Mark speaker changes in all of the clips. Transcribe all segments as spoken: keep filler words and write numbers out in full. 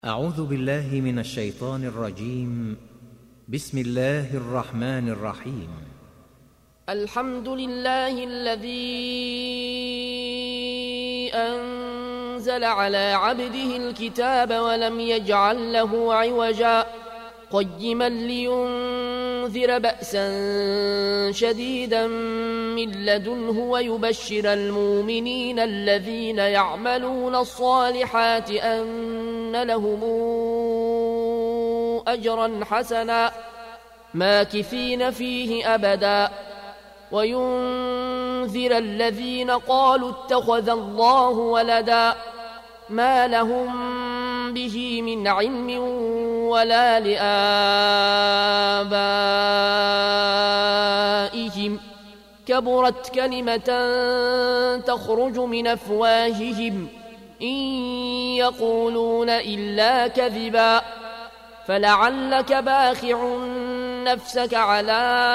Speaker 1: أعوذ بالله من الشيطان الرجيم. بسم الله الرحمن الرحيم.
Speaker 2: الحمد لله الذي أنزل على عبده الكتاب ولم يجعل له عوجا قيما لينذر بأسا شديدا من لدنه ويبشر المؤمنين الذين يعملون الصالحات أن لهم أجرا حسنا ماكثين فيه أبدا وينذر الذين قالوا اتخذ الله ولدا ما لهم به من علم ولا لآبائهم كبرت كلمة تخرج من أفواههم إن يقولون إلا كذبا فلعلك باخع نفسك على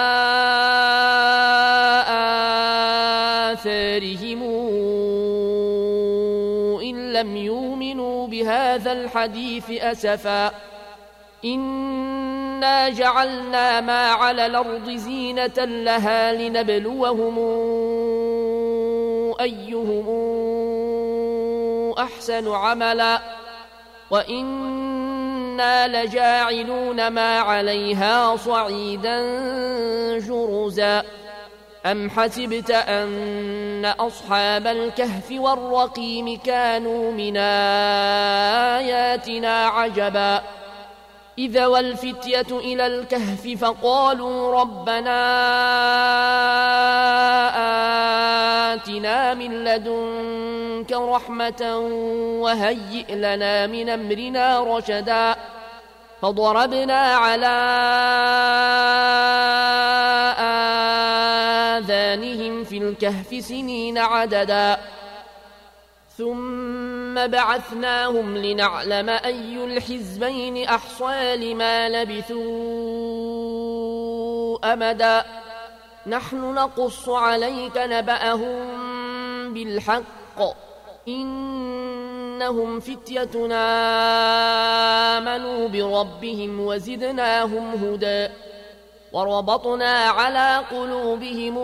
Speaker 2: آثارهم إن لم يؤمنوا بهذا الحديث أسفا إنا جعلنا ما على الأرض زينة لها لنبلوهم أيهم أحسن عملا وإنا لجاعلون ما عليها صعيدا جرزا أم حسبت أن أصحاب الكهف والرقيم كانوا من آياتنا عجبا إذا والفتية إلى الكهف فقالوا ربنا آتنا من لدنك رحمة وهيئ لنا من أمرنا رشدا فضربنا على آذانهم في الكهف سنين عددا ثم بعثناهم لنعلم أي الحزبين أحصى لما لبثوا أمدا نحن نقص عليك نبأهم بالحق إنهم فتيتنا آمنوا بربهم وزدناهم هدى وربطنا على قلوبهم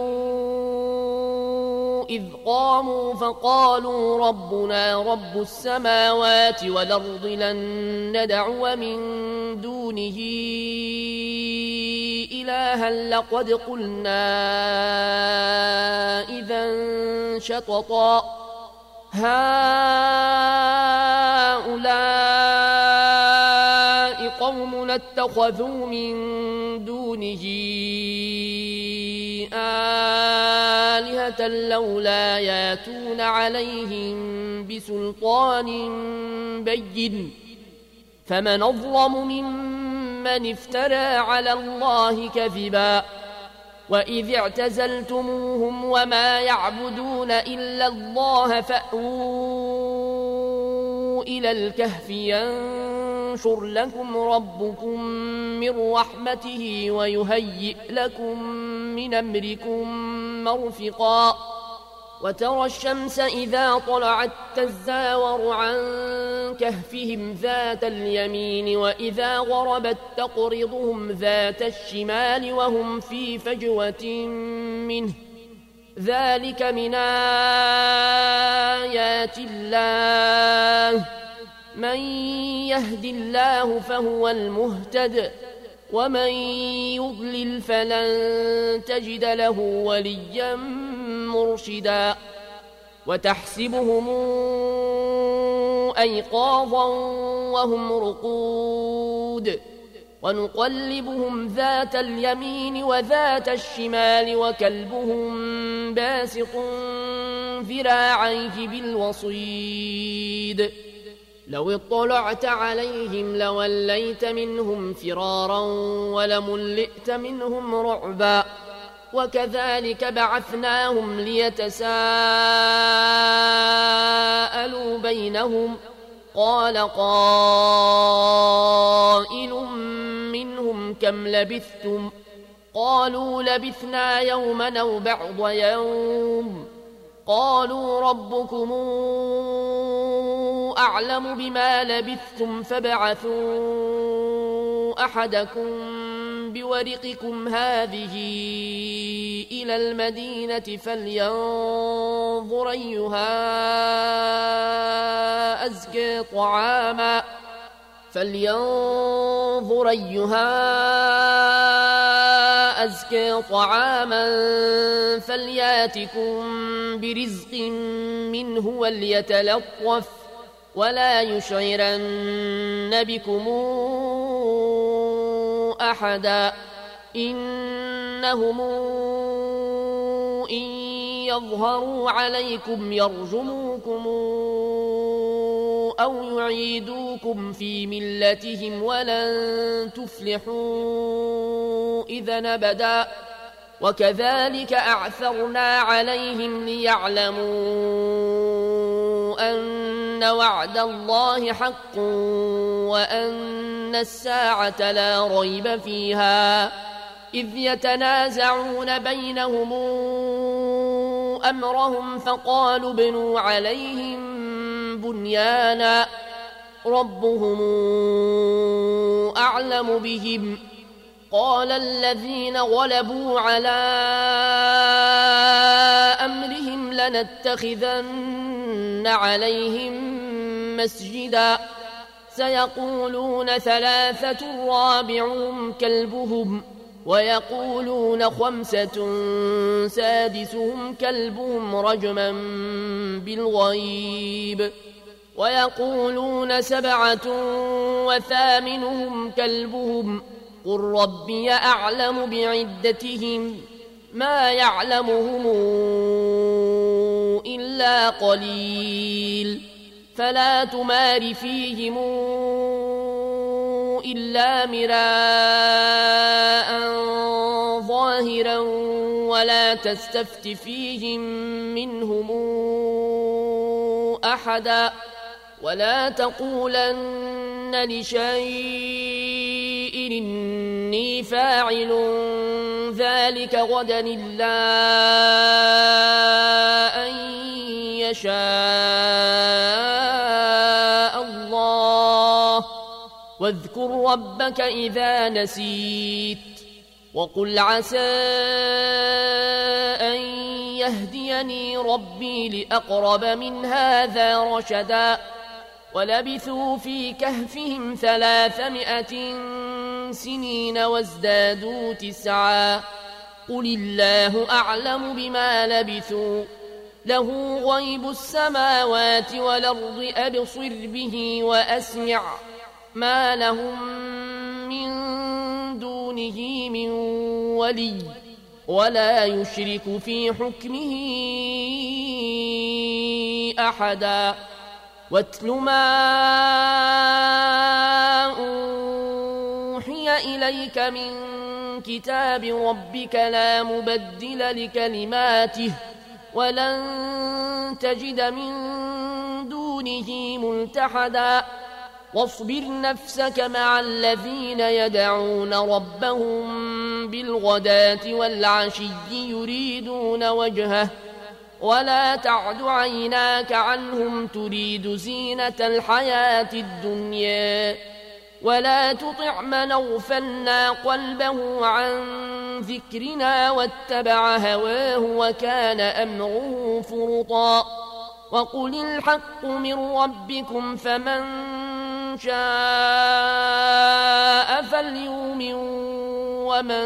Speaker 2: إذ قاموا فقالوا ربنا رب السماوات والأرض لن ندعو من دونه إلها لقد قلنا إذا شططا هؤلاء قوم اتخذوا من دونه آلهة لولا ياتون عليهم بسلطان بين فمن أظلم ممن افترى على الله كذبا وإذ اعتزلتموهم وما يعبدون إلا الله فأووا إلى الكهف ينشر لكم ربكم من رحمته ويهيئ لكم من أمركم مرفقا وترى الشمس إذا طلعت تزاور عن كهفهم ذات اليمين وإذا غربت تقرضهم ذات الشمال وهم في فجوة منه ذلك من آيات الله من يهد الله فهو المهتد ومن يضلل فلن تجد له وليا مرشدا وتحسبهم أيقاظا وهم رقود ونقلبهم ذات اليمين وذات الشمال وكلبهم باسط ذراعيه بالوصيد لو اطلعت عليهم لوليت منهم فرارا ولملئت منهم رعبا وكذلك بعثناهم ليتساءلوا بينهم قال قائل منهم كم لبثتم قالوا لبثنا يوما أو بعض يوم قالوا ربكم أعلم بما لبثتم فابعثوا أحدكم بورقكم هذه إلى المدينة فلينظر أيها أزكى طعاما فلينظر أيها أزكى طعاما فلياتكم برزق منه وليتلطف ولا يشعرن بكم أحدا إنهم إن يظهروا عليكم يرجموكم أو يعيدوكم في ملتهم ولن تفلحوا إذا أبدا وكذلك أعثرنا عليهم ليعلموا أن وعد الله حق وأن الساعة لا ريب فيها إذ يتنازعون بينهم أمرهم فقالوا ابنوا عليهم بنيانا ربهم أعلم بهم قال الذين غلبوا على أمرهم لنتخذن عليهم مسجدا سيقولون ثلاثة رابعهم كلبهم ويقولون خمسة سادسهم كلبهم رجما بالغيب ويقولون سبعة وثامنهم كلبهم قل ربي أعلم بعدتهم ما يعلمهم إلا قليل فلا تمار فيهم إلا مراء ظاهرا ولا تستفت فيهم منهم أحدا ولا تقولن لشيء إني فاعل ذلك غدا إلا أن يشاء الله واذكر ربك إذا نسيت وقل عسى أن يهديني ربي لأقرب من هذا رشدا ولبثوا في كهفهم ثلاثمائة سنين وازدادوا تسعا قل الله أعلم بما لبثوا له غيب السماوات والأرض أبصر به وأسمع ما لهم من دونه من ولي ولا يشرك في حكمه أحدا واتل ما أوحي إليك من كتاب ربك لا مبدل لكلماته ولن تجد من دونه ملتحدا واصبر نفسك مع الذين يدعون ربهم بالغداة والعشي يريدون وجهه ولا تعد عيناك عنهم تريد زينة الحياة الدنيا ولا تطع من أغفلنا قلبه عن ذكرنا واتبع هواه وكان أمره فرطا وقل الحق من ربكم فمن شاء فليؤمن ومن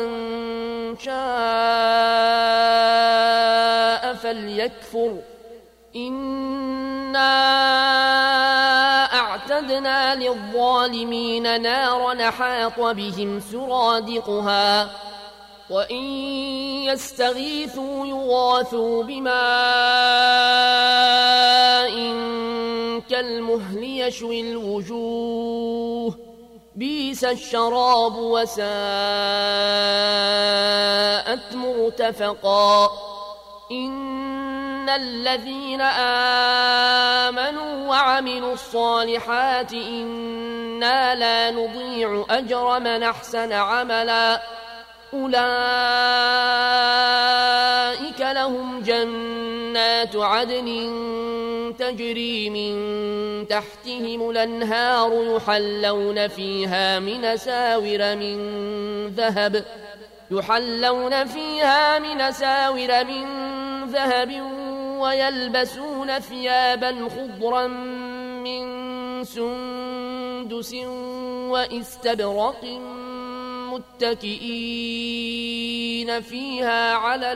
Speaker 2: شاء فليكفر إنا أعتدنا للظالمين نارا حاط بهم سرادقها وإن يستغيثوا يغاثوا بماء كالمهل يشوي الوجوه بئس الشراب وساءت مرتفقا إن الذين آمنوا وعملوا الصالحات إنا لا نضيع أجر من أحسن عملا أولئك لهم جنات جنات عدن تجري من تحتهم الأنهار يحلون فيها من ساور من ذهب يحلون فيها من ساور من ذهب ويلبسون ثيابا خضرا من سندس واستبرق متكئين فيها على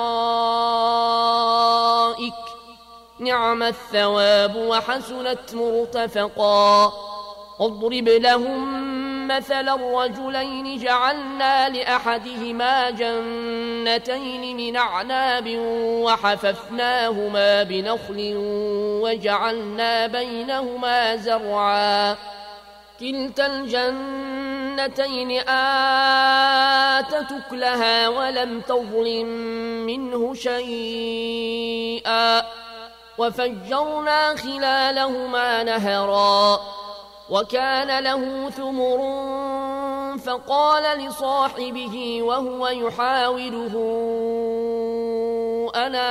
Speaker 2: الارائك نعم الثواب وحسنت مرتفقا اضرب لهم مثل الرجلين جعلنا لأحدهما جنتين من أعناب وحففناهما بنخل وجعلنا بينهما زرعا كلتا الجنتين آتت أكلها ولم تظلم منه شيئا وفجرنا خلالهما نهرا وكان له ثمر فقال لصاحبه وهو يحاوره أنا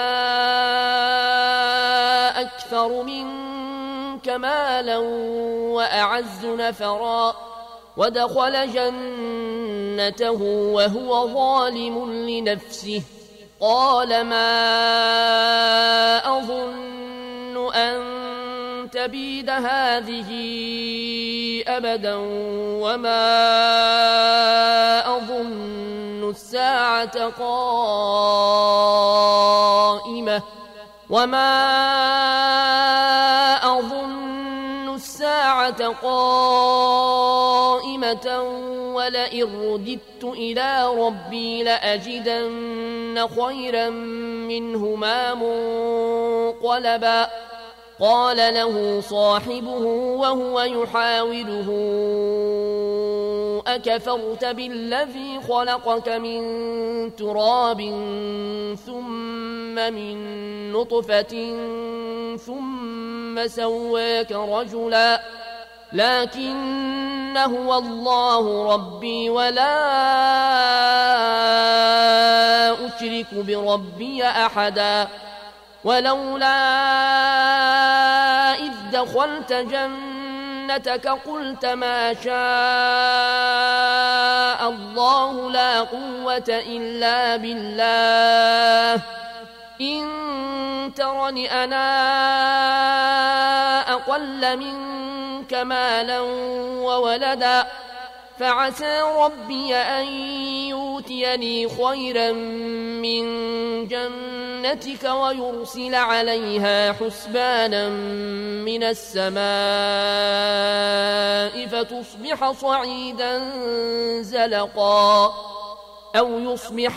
Speaker 2: أكثر منك مالا وأعز نفرا ودخل جنته وهو ظالم لنفسه قال ما أظن أن تبيد هذه أبدا وما أظن الساعة قائمة وما أظن الساعة قائمة ولئن رددت إلى ربي لأجدن خيرا منهما منقلبا قال له صاحبه وهو يحاوره أكفرت بالذي خلقك من تراب ثم من نطفة ثم سواك رجلا لكن هو الله ربي ولا أشرك بربي أحدا ولولا إذ دخلت جنتك قلت ما شاء الله لا قوة إلا بالله إن ترني أنا أقل منك مالا وولدا فعسى ربي أن يؤتيني خيرا من جنتك ويرسل عليها حسبانا من السماء فتصبح صعيدا زلقا أو يصبح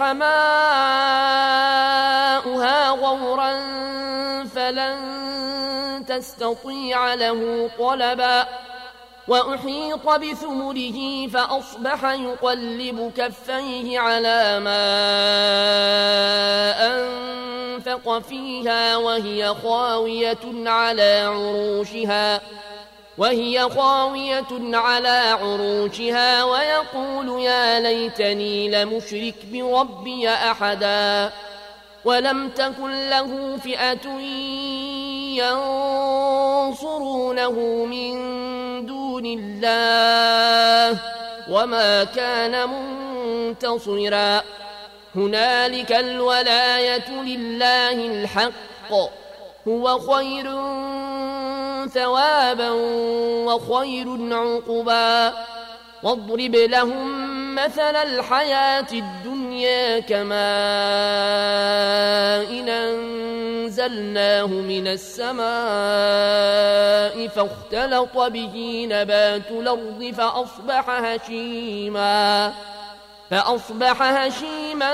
Speaker 2: ماؤها غورا فلن تستطيع له طلبا وأحيط بثمره فأصبح يقلب كفيه على ما أنفق فيها وهي خاوية على عروشها وهي خاوية على عروشها ويقول يا ليتني لمشرك بربي أحدا ولم تكن له فئة ينصرونه من دون الله وما كان منتصرا هنالك الولاية لله الحق هو خير ثوابا وخير عقبا واضرب لهم مثل الحياة الدنيا كماء إن أنزلناه من السماء فاختلط به نبات الأرض فأصبح هشيما فأصبح هشيما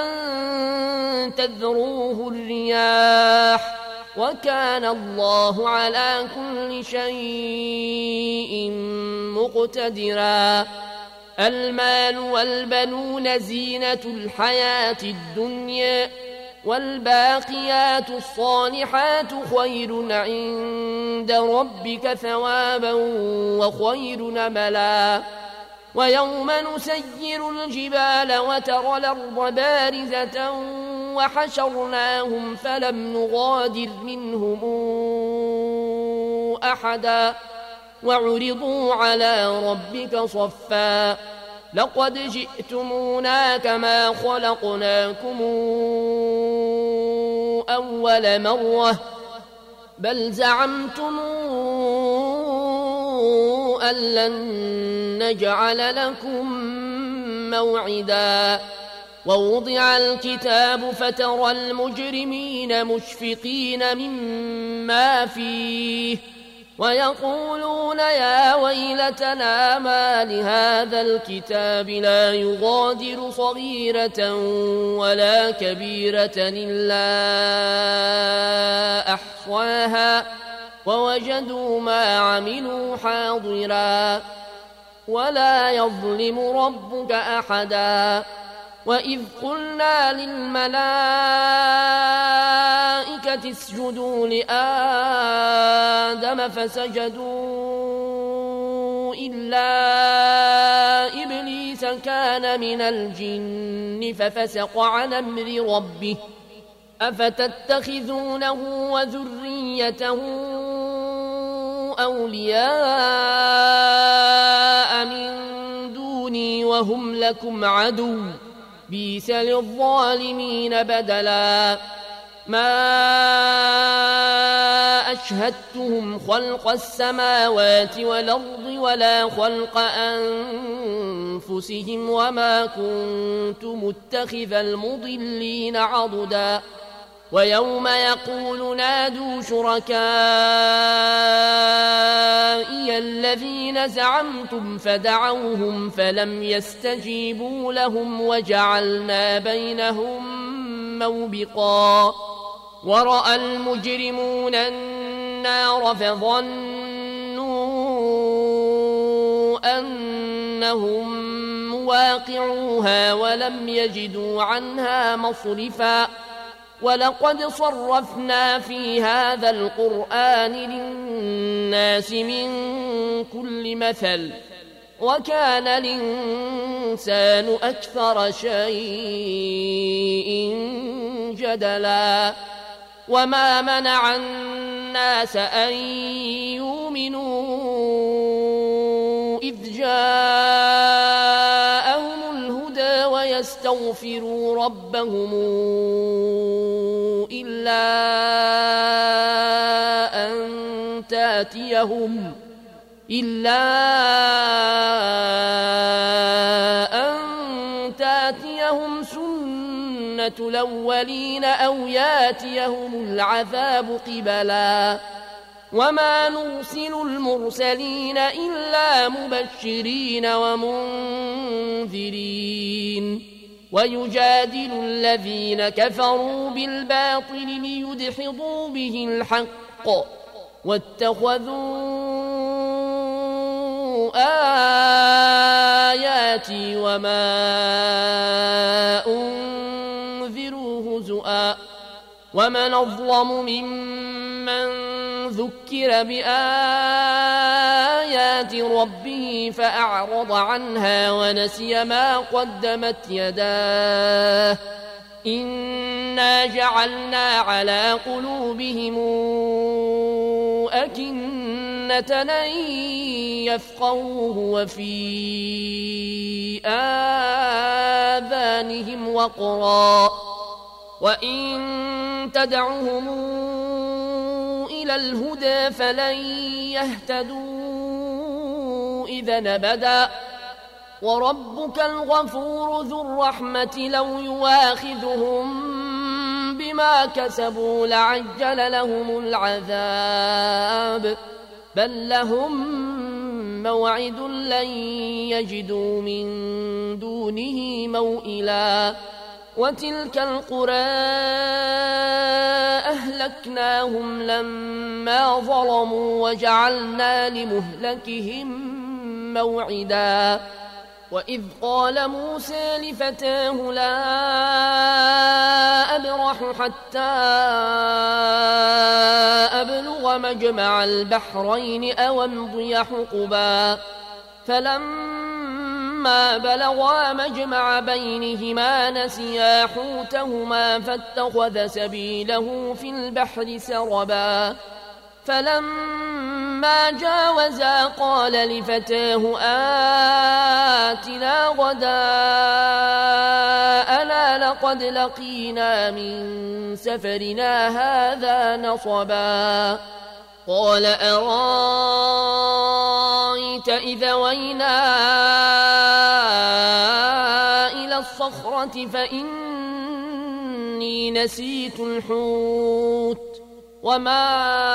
Speaker 2: تذروه الرياح وكان الله على كل شيء مقتدرا المال والبنون زينة الحياة الدنيا والباقيات الصالحات خير عند ربك ثوابا وخير نملا ويوم نسير الجبال وترى الأرض بارزة وحشرناهم فلم نغادر منهم أحدا وعرضوا على ربك صفا لقد جئتمونا كما خلقناكم أول مرة بل زعمتم أن لن نجعل لكم موعدا ووضع الكتاب فترى المجرمين مشفقين مما فيه ويقولون يا ويلتنا ما لهذا الكتاب لا يغادر صغيرة ولا كبيرة إلا أحصاها ووجدوا ما عملوا حاضرا ولا يظلم ربك أحدا وإذ قلنا للملائكة اسجدوا لآدم فسجدوا إلا إبليس كان من الجن ففسق عن أمر ربه أفتتخذونه وذريته أولياء من دوني وهم لكم عدو بئس للظالمين بدلا ما أشهدتهم خلق السماوات والأرض ولا خلق أنفسهم وما كنت متخذ المضلين عضدا ويوم يقول نادوا شركائي الذين زعمتم فدعوهم فلم يستجيبوا لهم وجعلنا بينهم موبقا ورأى المجرمون النار فظنوا أنهم مواقعوها ولم يجدوا عنها مصرفا ولقد صرفنا في هذا القرآن للناس من كل مثل وكان الإنسان أكثر شيء جدلا وما منع الناس أن يؤمنوا إذ جاءهم الهدى ويستغفروا ربهم إلا أن تأتيهم إلا أن تأتيهم سنة الأولين أو يأتيهم العذاب قبلا وما نرسل المرسلين إلا مبشرين ومنذرين ويجادل الذين كفروا بالباطل ليدحضوا به الحق واتخذوا آياتي وما أنذروا هزؤا ومن أظلم ممن ذكر بآيات ربه فأعرض عنها ونسي ما قدمت يداه إنا جعلنا على قلوبهم أكنة أن يفقهوه وفي آذانهم وقرا وإن تدعهم إلى الهدى فلن يهتدوا إذا أبدا وربك الغفور ذو الرحمة لو يواخذهم بما كسبوا لعجل لهم العذاب بل لهم موعد لن يجدوا من دونه موئلا وتلك القرى أهلكناهم لما ظلموا وجعلنا لمهلكهم موعدا وإذ قال موسى لفتاه لا أبرح حتى أبلغ مجمع البحرين أو أمضي حقبا فلما فلما بلغا مجمع بينهما نسيا حوتهما فاتخذ سبيله في البحر سربا فلما جاوزا قال لفتاه آتنا غداءنا لقد لقينا من سفرنا هذا نصبا قال أرايت إذا وينا إلى الصخرة فإني نسيت الحوت وما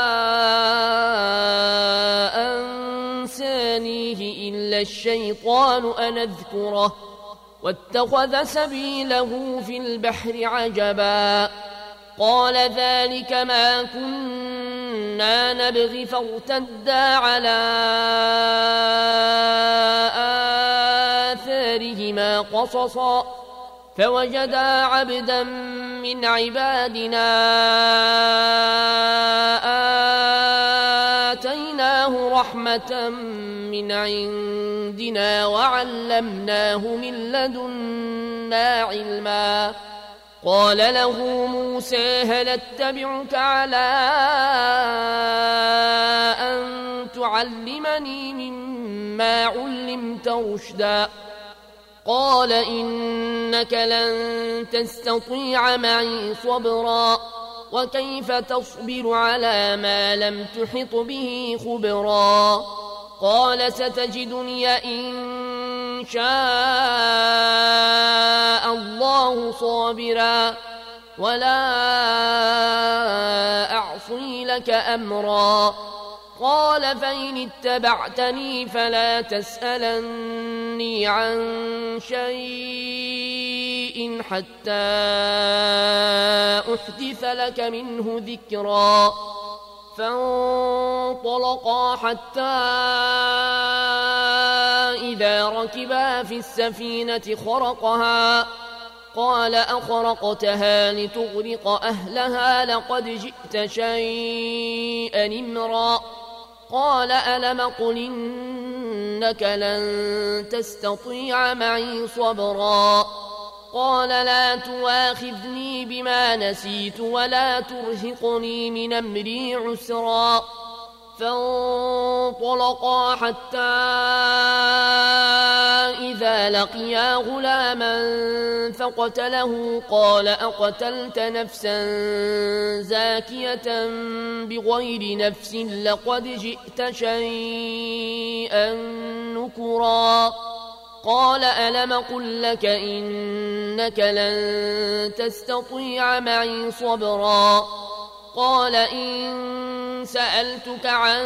Speaker 2: أنسانيه إلا الشيطان أن أذكره واتخذ سبيله في البحر عجبا قال ذلك ما كنا نبغي فارتدا على آثارهما قصصا فوجدا عبدا من عبادنا آتيناه رحمة من عندنا وعلمناه من لدنا علما قال له موسى هل اتبعك على أن تعلمني مما علمت رشدا قال إنك لن تستطيع معي صبرا وكيف تصبر على ما لم تحط به خبرا قال ستجدني إن شاء الله صابرا ولا أعصي لك أمرا قال فإن اتبعتني فلا تسألني عن شيء حتى أحدث لك منه ذكرا فانطلقا حتى إذا ركبا في السفينة خرقها قال أخرقتها لتغرق أهلها لقد جئت شيئا إمرا قال ألم قل إنك لن تستطيع معي صبرا قال لا تواخذني بما نسيت ولا ترهقني من أمري عسرا فانطلقا حتى إذا لقيا غلاما فقتله قال أقتلت نفسا زاكية بغير نفس لقد جئت شيئا نكرا قال ألم قل لك إنك لن تستطيع معي صبرا قال إن سألتك عن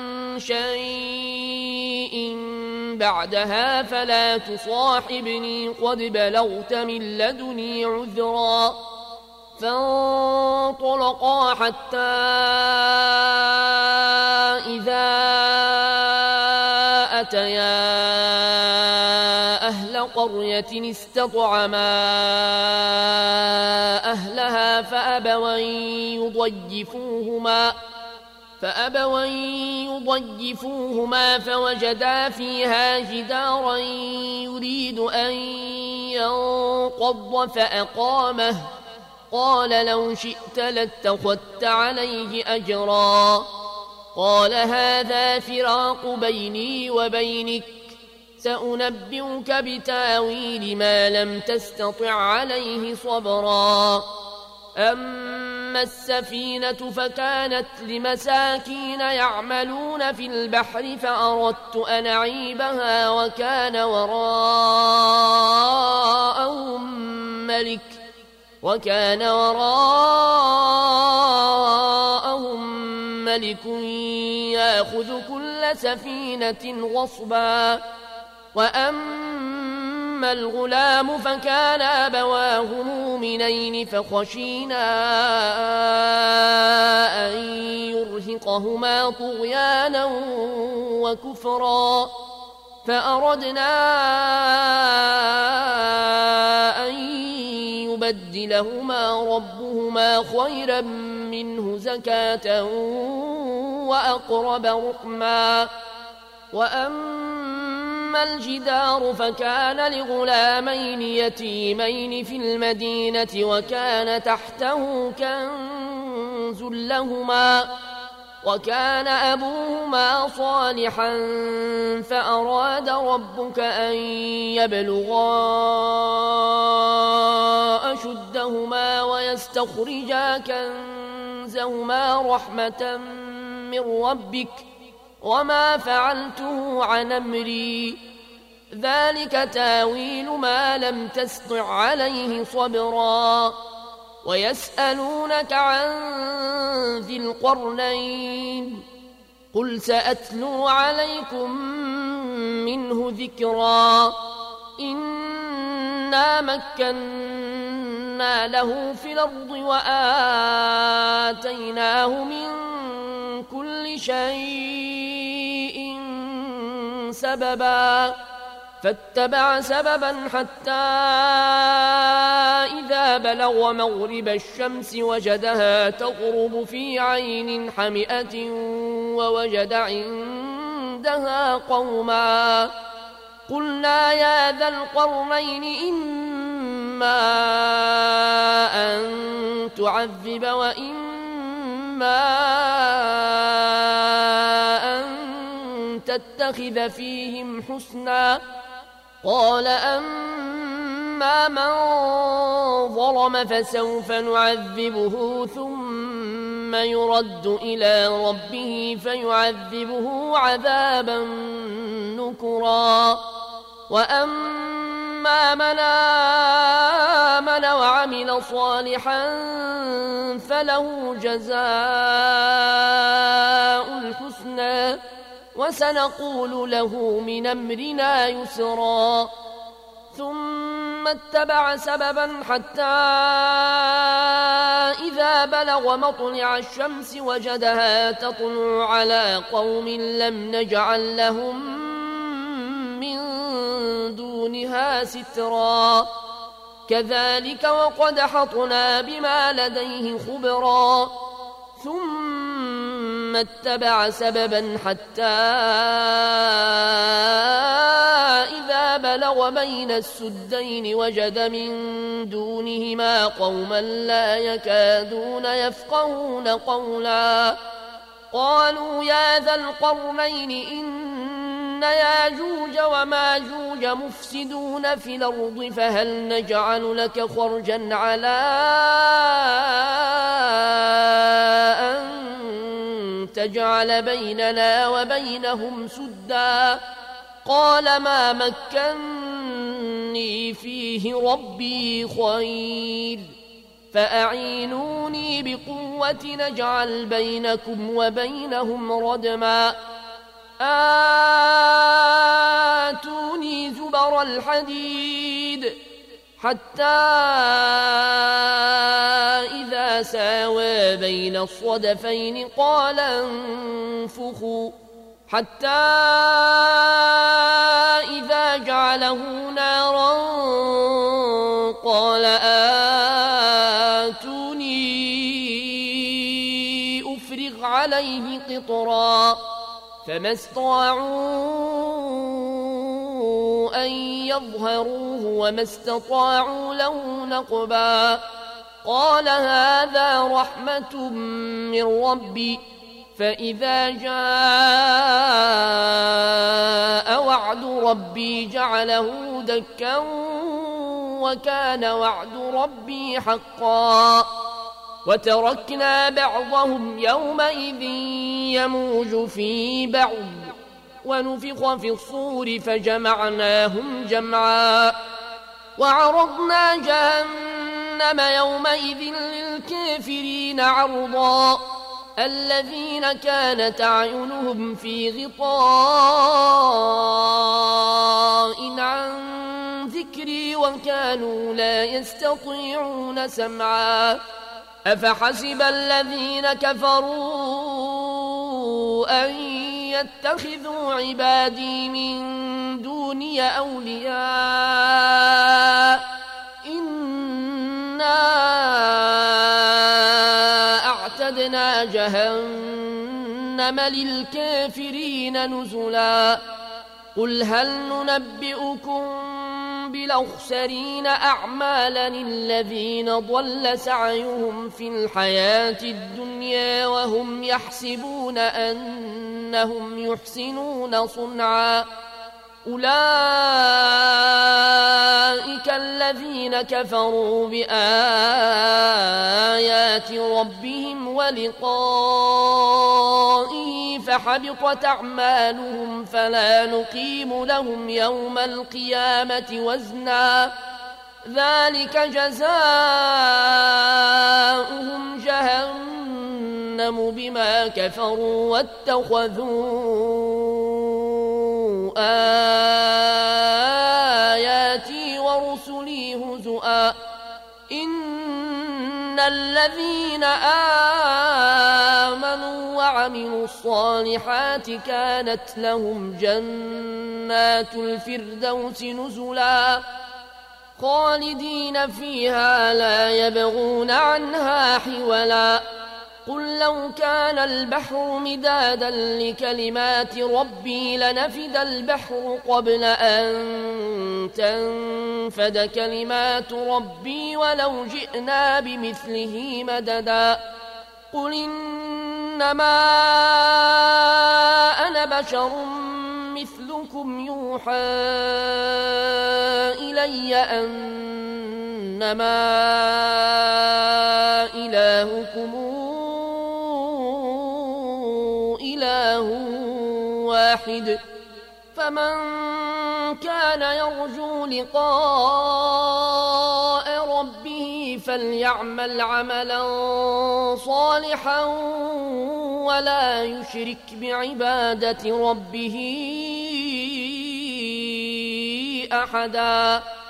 Speaker 2: شيء بعدها فلا تصاحبني قد بلغت من لدني عذرا فانطلقا حتى إذا أتيا أهل قرية استطعما أهلها فأبوا يضيفوهما فأبوا يضيفوهما فوجدا فيها جدارا يريد أن ينقض فأقامه قال لو شئت لاتخذت عليه أجرا قال هذا فراق بيني وبينك سأنبئك بتاويل ما لم تستطع عليه صبرا أما السفينة فكانت لمساكين يعملون في البحر فأردت أن أعيبها وكان وراءهم ملك وكان وراءهم ملك يأخذ كل سفينة غصبا وأما الغلام فكان أبواه مؤمنين فخشينا أن يرهقهما طغيانا وكفرا فأردنا أن يبدلهما ربهما خيرا منه زكاة وأقرب رحما وأما الجدار فكان لغلامين يتيمين في المدينة وكان تحته كنز لهما وكان أبوهما صالحا فأراد ربك أن يبلغا أشدهما ويستخرجا كنزهما رحمة من ربك وما فعلته عن أمري ذلك تاويل ما لم تستطع عليه صبرا ويسألونك عن ذي القرنين قل سأتلو عليكم منه ذكرا إنا مكنا له في الأرض وآتيناه من كل شيء سببا فاتبع سببا حتى إذا بلغ مغرب الشمس وجدها تغرب في عين حمئة ووجد عندها قوما قلنا يا ذا القرنين إما أن تعذب وإما أن تتخذ فيهم حسنا قال أما من ظلم فسوف نعذبه ثم يرد إلى ربه فيعذبه عذابا نكرا وأما من آمن وعمل صالحا فله جزاء الحسنى وسنقول له من أمرنا يسرا ثم اتبع سببا حتى إذا بلغ مطلع الشمس وجدها تطلع على قوم لم نجعل لهم من دونها سترا كذلك وقد حطنا بما لديه خبرا ثم اتبع سببا حتى إذا بلغ بين السدين وجد من دونهما قوما لا يكادون يفقهون قولا قالوا يا ذا القرنين إن ياجوج وماجوج مفسدون في الأرض فهل نجعل لك خرجا على أن تجعل بيننا وبينهم سدا قال ما مكني فيه ربي خير فأعينوني بقوة نجعل بينكم وبينهم ردما آتوني زبر الحديد حتى إذا ساوى بين الصدفين قال انفخوا حتى إذا جعله نارا قال آتوني أفرغ عليه قطرا فما استطاعوا أن يظهروه وما استطاعوا له نقبا قال هذا رحمة من ربي فإذا جاء وعد ربي جعله دكا وكان وعد ربي حقا وتركنا بعضهم يومئذ يموج في بعض ونفخ في الصور فجمعناهم جمعا وعرضنا جهنم يومئذ للكافرين عرضا الذين كانت أعينهم في غطاء عن ذكري وكانوا لا يستطيعون سمعا أفحسب الذين كفروا أن يتخذوا عبادي من دوني أولياء إنا أعتدنا جهنم للكافرين نزلا قل هل ننبئكم بالأخسرين أعمالا الذين ضل سعيهم في الحياة الدنيا وهم يحسبون أنهم يحسنون صنعا أولئك الذين كفروا بآيات ربهم ولقائه فحبطت أعمالهم فلا نقيم لهم يوم القيامة وزنا ذلك جزاؤهم جهنم بما كفروا واتخذوا آياتي ورسلي هزؤا إن الذين آمنوا وعملوا الصالحات كانت لهم جنات الفردوس نزلا خالدين فيها لا يبغون عنها حولا قل لو كان البحر مدادا لكلمات ربي لنفد البحر قبل أن تنفد كلمات ربي ولو جئنا بمثله مددا قل إنما أنا بشر مثلكم يوحى إلي أنما إلهكم إله واحد فمن كان يرجو لقاء ربه فليعمل عملا صالحا ولا يشرك بعبادة ربه أحدا.